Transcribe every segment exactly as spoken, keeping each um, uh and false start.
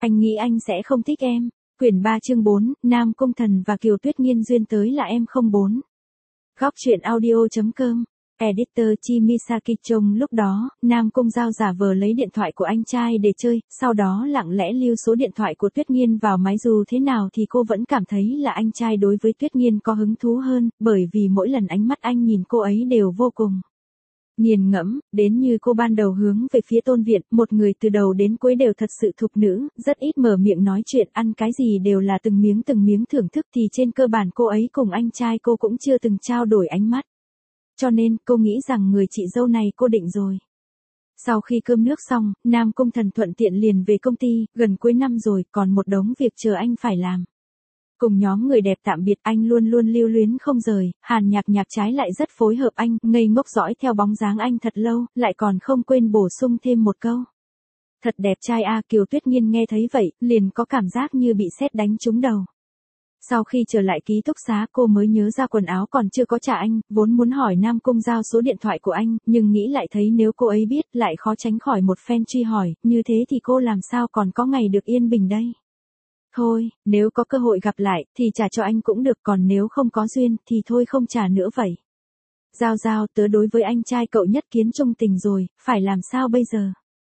Anh nghĩ anh sẽ không thích em. Quyển ba chương bốn, Nam Cung Thần và Kiều Tuyết Nghiên duyên tới là em không bốn. Góc truyện audio.com. Editor Chi Misaki trông lúc đó, Nam Cung Giao giả vờ lấy điện thoại của anh trai để chơi, sau đó lặng lẽ lưu số điện thoại của Tuyết Nghiên vào máy. Dù thế nào thì cô vẫn cảm thấy là anh trai đối với Tuyết Nghiên có hứng thú hơn, bởi vì mỗi lần ánh mắt anh nhìn cô ấy đều vô cùng nghiền ngẫm, đến như cô ban đầu hướng về phía Tôn Viện, một người từ đầu đến cuối đều thật sự thục nữ, rất ít mở miệng nói chuyện, ăn cái gì đều là từng miếng từng miếng thưởng thức, thì trên cơ bản cô ấy cùng anh trai cô cũng chưa từng trao đổi ánh mắt. Cho nên, cô nghĩ rằng người chị dâu này cô định rồi. Sau khi cơm nước xong, Nam Cung Thần thuận tiện liền về công ty, gần cuối năm rồi, còn một đống việc chờ anh phải làm. Cùng nhóm người đẹp tạm biệt, anh luôn luôn lưu luyến không rời, Hàn Nhạc Nhạc trái lại rất phối hợp anh, ngây ngốc dõi theo bóng dáng anh thật lâu, lại còn không quên bổ sung thêm một câu. Thật đẹp trai a. Kiều Tuyết Nghiên nghe thấy vậy, liền có cảm giác như bị sét đánh trúng đầu. Sau khi trở lại ký túc xá, cô mới nhớ ra quần áo còn chưa có trả anh, vốn muốn hỏi Nam Cung Giao số điện thoại của anh, nhưng nghĩ lại thấy nếu cô ấy biết, lại khó tránh khỏi một phen truy hỏi, như thế thì cô làm sao còn có ngày được yên bình đây. Thôi, nếu có cơ hội gặp lại, thì trả cho anh cũng được, còn nếu không có duyên, thì thôi không trả nữa vậy. Giao Giao, tớ đối với anh trai cậu nhất kiến trung tình rồi, phải làm sao bây giờ?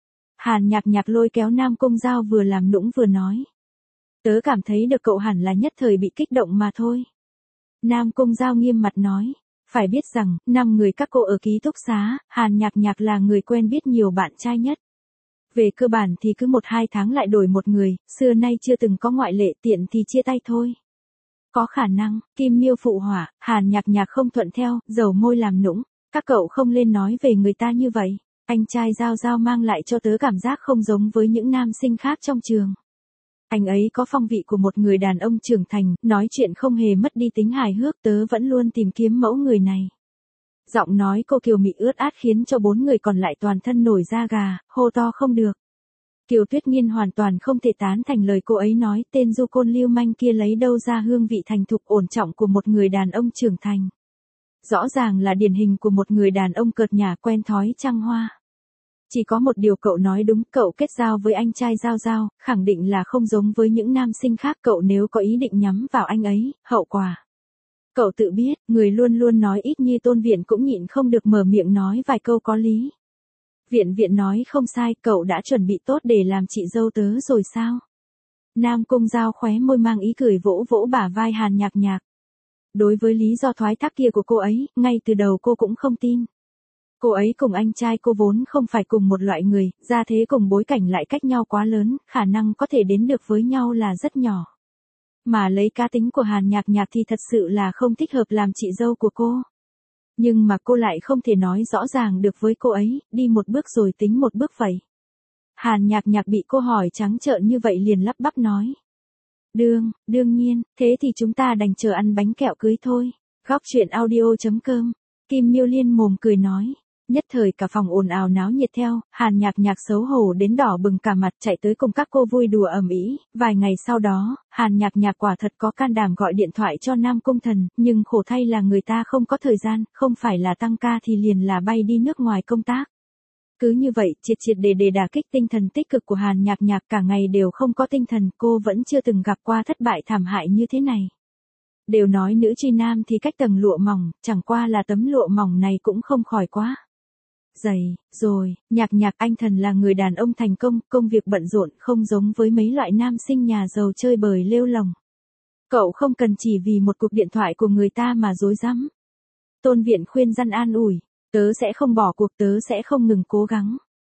Hàn Nhạc Nhạc lôi kéo Nam Cung Giao vừa làm nũng vừa nói. Tớ cảm thấy được cậu hẳn là nhất thời bị kích động mà thôi. Nam Cung Giao nghiêm mặt nói. Phải biết rằng, năm người các cô ở ký túc xá, Hàn Nhạc Nhạc là người quen biết nhiều bạn trai nhất. Về cơ bản thì cứ một hai tháng lại đổi một người, xưa nay chưa từng có ngoại lệ, tiện thì chia tay thôi. Có khả năng, Kim Miêu phụ họa, Hàn Nhạc Nhạc không thuận theo, dầu môi làm nũng. Các cậu không lên nói về người ta như vậy. Anh trai Giao Giao mang lại cho tớ cảm giác không giống với những nam sinh khác trong trường. Anh ấy có phong vị của một người đàn ông trưởng thành, nói chuyện không hề mất đi tính hài hước, tớ vẫn luôn tìm kiếm mẫu người này. Giọng nói cô Kiều Mị ướt át khiến cho bốn người còn lại toàn thân nổi da gà, hô to không được. Kiều Tuyết Nghiên hoàn toàn không thể tán thành lời cô ấy nói, tên du côn lưu manh kia lấy đâu ra hương vị thành thục ổn trọng của một người đàn ông trưởng thành. Rõ ràng là điển hình của một người đàn ông cợt nhả quen thói trăng hoa. Chỉ có một điều cậu nói đúng, cậu kết giao với anh trai Giao Giao, khẳng định là không giống với những nam sinh khác, cậu nếu có ý định nhắm vào anh ấy, hậu quả. Cậu tự biết, người luôn luôn nói ít như Tôn Viện cũng nhịn không được mở miệng nói vài câu có lý. Viện Viện nói không sai, cậu đã chuẩn bị tốt để làm chị dâu tớ rồi sao? Nam Cung Giao khóe môi mang ý cười vỗ vỗ bả vai Hàn Nhạc Nhạc. Đối với lý do thoái thác kia của cô ấy, ngay từ đầu cô cũng không tin. Cô ấy cùng anh trai cô vốn không phải cùng một loại người, gia thế cùng bối cảnh lại cách nhau quá lớn, khả năng có thể đến được với nhau là rất nhỏ. Mà lấy cá tính của Hàn Nhạc Nhạc thì thật sự là không thích hợp làm chị dâu của cô. Nhưng mà cô lại không thể nói rõ ràng được với cô ấy, đi một bước rồi tính một bước vậy. Hàn Nhạc Nhạc bị cô hỏi trắng trợn như vậy liền lắp bắp nói. Đương, đương nhiên, thế thì chúng ta đành chờ ăn bánh kẹo cưới thôi. Góc truyện audio.com. Kim Miêu Liên mồm cười nói. Nhất thời cả phòng ồn ào náo nhiệt theo, Hàn Nhạc Nhạc xấu hổ đến đỏ bừng cả mặt chạy tới cùng các cô vui đùa ầm ĩ. Vài ngày sau đó, Hàn Nhạc Nhạc quả thật có can đảm gọi điện thoại cho Nam Cung Thần, nhưng khổ thay là người ta không có thời gian, không phải là tăng ca thì liền là bay đi nước ngoài công tác. Cứ như vậy, triệt triệt để để đả kích tinh thần tích cực của Hàn Nhạc Nhạc, cả ngày đều không có tinh thần, cô vẫn chưa từng gặp qua thất bại thảm hại như thế này. Đều nói nữ truy nam thì cách tầng lụa mỏng, chẳng qua là tấm lụa mỏng này cũng không khỏi quá dày, rồi. Nhạc Nhạc, anh Thần là người đàn ông thành công, công việc bận rộn, không giống với mấy loại nam sinh nhà giàu chơi bời lêu lồng. Cậu không cần chỉ vì một cuộc điện thoại của người ta mà rối rắm. Tôn Viện khuyên răn an ủi, tớ sẽ không bỏ cuộc, tớ sẽ không ngừng cố gắng.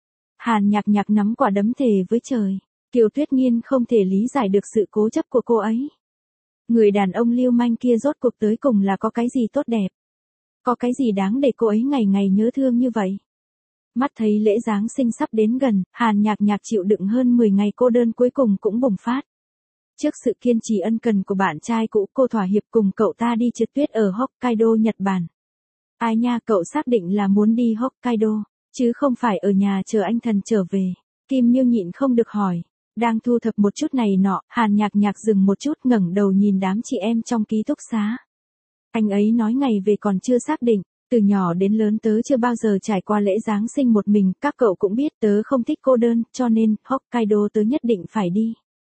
Hàn Nhạc Nhạc nắm quả đấm thề với trời. Kiều Tuyết Nghiên không thể lý giải được sự cố chấp của cô ấy. Người đàn ông lưu manh kia rốt cuộc tới cùng là có cái gì tốt đẹp? Có cái gì đáng để cô ấy ngày ngày nhớ thương như vậy? Mắt thấy lễ Giáng sinh sắp đến gần, Hàn Nhạc Nhạc chịu đựng hơn mười ngày cô đơn cuối cùng cũng bùng phát. Trước sự kiên trì ân cần của bạn trai cũ, cô thỏa hiệp cùng cậu ta đi trượt tuyết ở Hokkaido, Nhật Bản. Ai nha, cậu xác định là muốn đi Hokkaido, chứ không phải ở nhà chờ anh Thần trở về. Kim Miêu nhịn không được hỏi. Đang thu thập một chút này nọ, Hàn Nhạc Nhạc dừng một chút ngẩng đầu nhìn đám chị em trong ký túc xá. Anh ấy nói ngày về còn chưa xác định, từ nhỏ đến lớn tớ chưa bao giờ trải qua lễ Giáng sinh một mình, các cậu cũng biết tớ không thích cô đơn, cho nên Hokkaido tớ nhất định phải đi.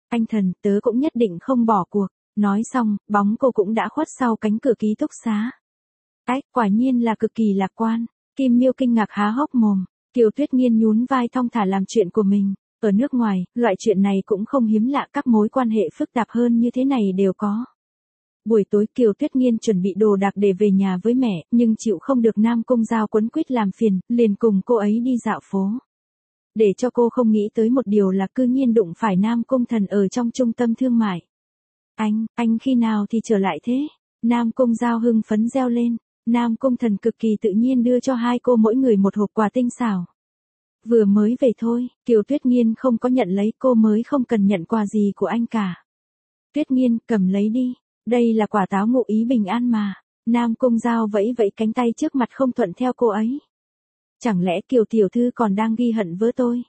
Anh thần, tớ cũng nhất định không bỏ cuộc. Nói xong, bóng cô cũng đã khuất sau cánh cửa ký túc xá. Ách, quả nhiên là cực kỳ lạc quan. Kim Miêu kinh ngạc há hốc mồm. Kiều Tuyết Nghiên nhún vai thong thả làm chuyện của mình. Ở nước ngoài, loại chuyện này cũng không hiếm lạ, các mối quan hệ phức tạp hơn như thế này đều có. Buổi tối Kiều Tuyết Nghiên chuẩn bị đồ đạc để về nhà với mẹ, nhưng chịu không được Nam Cung Giao quấn quýt làm phiền, liền cùng cô ấy đi dạo phố. Để cho cô không nghĩ tới một điều là cư nhiên đụng phải Nam Cung Thần ở trong trung tâm thương mại. Anh, anh khi nào thì trở lại thế? Nam Cung Giao hưng phấn reo lên. Nam Cung Thần cực kỳ tự nhiên đưa cho hai cô mỗi người một hộp quà tinh xảo. Vừa mới về thôi, Kiều Tuyết Nghiên không có nhận lấy, cô mới không cần nhận quà gì của anh cả. Tuyết Nghiên, cầm lấy đi, đây là quả táo ngụ ý bình an mà. Nam Cung Giao vẫy vẫy cánh tay trước mặt không thuận theo cô ấy. Chẳng lẽ Kiều tiểu thư còn đang ghi hận với tôi?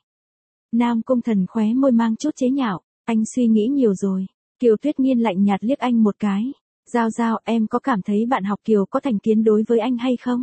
Nam Cung Thần khóe môi mang chút chế nhạo, anh suy nghĩ nhiều rồi. Kiều Tuyết Nghiên lạnh nhạt liếc anh một cái. Giao Giao, em có cảm thấy bạn học Kiều có thành kiến đối với anh hay không?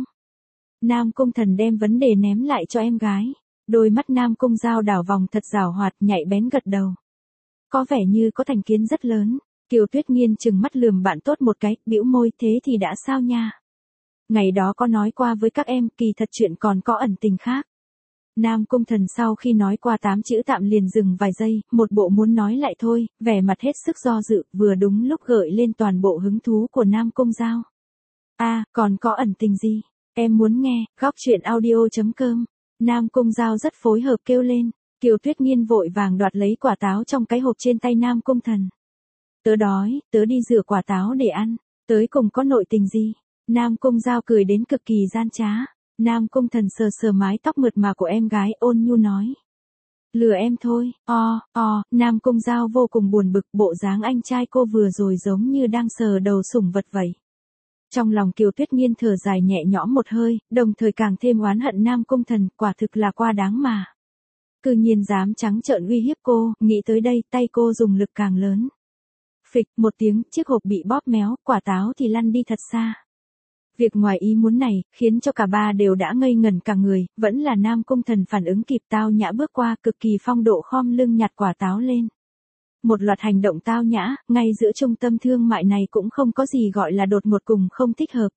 Nam Cung Thần đem vấn đề ném lại cho em gái. Đôi mắt Nam Cung Giao đảo vòng thật giảo hoạt, nhạy bén gật đầu. Có vẻ như có thành kiến rất lớn. Kiều Tuyết Nghiên trừng mắt lườm bạn tốt một cái, bĩu môi, thế thì đã sao nha? Ngày đó có nói qua với các em, kỳ thật chuyện còn có ẩn tình khác. Nam Cung Thần sau khi nói qua tám chữ tạm liền dừng vài giây, một bộ muốn nói lại thôi, vẻ mặt hết sức do dự, vừa đúng lúc gợi lên toàn bộ hứng thú của Nam Cung Giao. A, à, còn có ẩn tình gì? Em muốn nghe, góc truyện audio chấm com. Nam Cung Giao rất phối hợp kêu lên. Kiều Tuyết Nghiên vội vàng đoạt lấy quả táo trong cái hộp trên tay Nam Cung Thần. Tớ đói, tớ đi rửa quả táo để ăn, tới cùng có nội tình gì? Nam Cung Giao cười đến cực kỳ gian trá. Nam Cung Thần sờ sờ mái tóc mượt mà của em gái, ôn nhu nói. Lừa em thôi, o, o, Nam Cung Giao vô cùng buồn bực, bộ dáng anh trai cô vừa rồi giống như đang sờ đầu sủng vật vậy. Trong lòng Kiều Tuyết Nghiên thở dài nhẹ nhõm một hơi, đồng thời càng thêm oán hận Nam Cung Thần, quả thực là quá đáng mà. Cư nhiên dám trắng trợn uy hiếp cô, nghĩ tới đây, tay cô dùng lực càng lớn. Phịch, một tiếng, chiếc hộp bị bóp méo, quả táo thì lăn đi thật xa. Việc ngoài ý muốn này, khiến cho cả ba đều đã ngây ngẩn cả người, vẫn là Nam Cung Thần phản ứng kịp, tao nhã bước qua, cực kỳ phong độ khom lưng nhặt quả táo lên. Một loạt hành động tao nhã, ngay giữa trung tâm thương mại này cũng không có gì gọi là đột ngột cùng không thích hợp.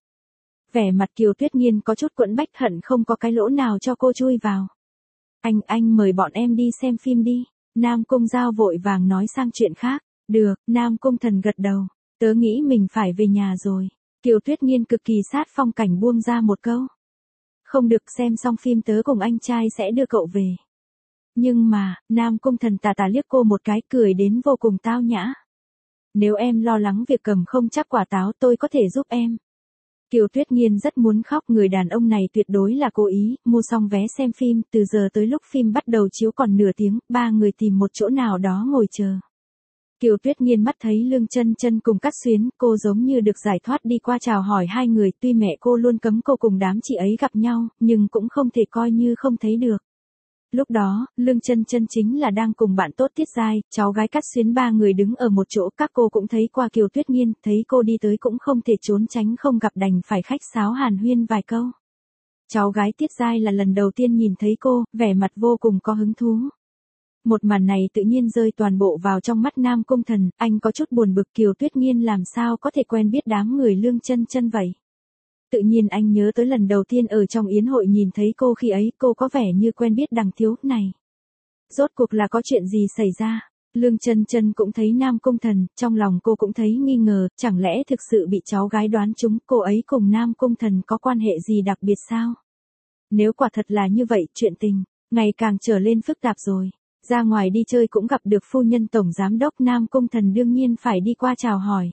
Vẻ mặt Kiều Tuyết Nghiên có chút quẫn bách, hận không có cái lỗ nào cho cô chui vào. Anh, anh mời bọn em đi xem phim đi. Nam Cung Giao vội vàng nói sang chuyện khác. Được, Nam Cung Thần gật đầu. Tớ nghĩ mình phải về nhà rồi. Kiều Tuyết Nghiên cực kỳ sát phong cảnh buông ra một câu. Không được, xem xong phim tớ cùng anh trai sẽ đưa cậu về. Nhưng mà, Nam Cung Thần tà tà liếc cô một cái, cười đến vô cùng tao nhã. Nếu em lo lắng việc cầm không chắc quả táo, tôi có thể giúp em. Kiều Tuyết Nghiên rất muốn khóc, người đàn ông này tuyệt đối là cố ý. Mua xong vé xem phim, từ giờ tới lúc phim bắt đầu chiếu còn nửa tiếng, ba người tìm một chỗ nào đó ngồi chờ. Kiều Tuyết Nghiên mắt thấy Lương Chân Chân cùng Cát Xuyến, cô giống như được giải thoát đi qua chào hỏi hai người, tuy mẹ cô luôn cấm cô cùng đám chị ấy gặp nhau, nhưng cũng không thể coi như không thấy được. Lúc đó, Lương Chân Chân chính là đang cùng bạn tốt Tiết Giai, cháu gái Cát Xuyến, ba người đứng ở một chỗ, các cô cũng thấy qua Kiều Tuyết Nghiên, thấy cô đi tới cũng không thể trốn tránh, không gặp đành phải khách sáo hàn huyên vài câu. Cháu gái Tiết Giai là lần đầu tiên nhìn thấy cô, vẻ mặt vô cùng có hứng thú. Một màn này tự nhiên rơi toàn bộ vào trong mắt Nam Cung Thần, anh có chút buồn bực, Kiều Tuyết Nghiên làm sao có thể quen biết đám người Lương Chân Chân vậy. Tự nhiên anh nhớ tới lần đầu tiên ở trong yến hội nhìn thấy cô, khi ấy cô có vẻ như quen biết đằng thiếu này. Rốt cuộc là có chuyện gì xảy ra? Lương Chân Chân cũng thấy Nam Cung Thần, trong lòng cô cũng thấy nghi ngờ, chẳng lẽ thực sự bị cháu gái đoán trúng, cô ấy cùng Nam Cung Thần có quan hệ gì đặc biệt sao? Nếu quả thật là như vậy, chuyện tình ngày càng trở lên phức tạp rồi. Ra ngoài đi chơi cũng gặp được phu nhân tổng giám đốc, Nam Cung Thần đương nhiên phải đi qua chào hỏi.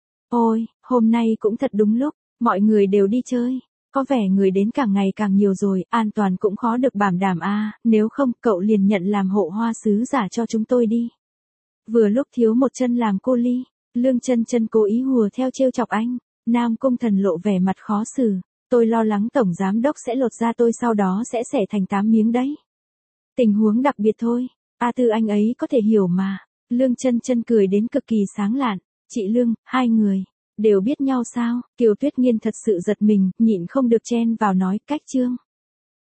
Ôi, hôm nay cũng thật đúng lúc, mọi người đều đi chơi. Có vẻ người đến càng ngày càng nhiều rồi, an toàn cũng khó được bảo đảm a, à, nếu không cậu liền nhận làm hộ hoa sứ giả cho chúng tôi đi. Vừa lúc thiếu một chân làm cô ly, Lương Chân Chân cố ý hùa theo trêu chọc anh. Nam Cung Thần lộ vẻ mặt khó xử, tôi lo lắng tổng giám đốc sẽ lột da tôi, sau đó sẽ xẻ thành tám miếng đấy. Tình huống đặc biệt thôi, A Tư anh ấy có thể hiểu mà. Lương Chân Chân cười đến cực kỳ sáng lạn. Chị Lương, hai người đều biết nhau sao? Kiều Tuyết Nghiên thật sự giật mình, nhịn không được chen vào nói, cách Trương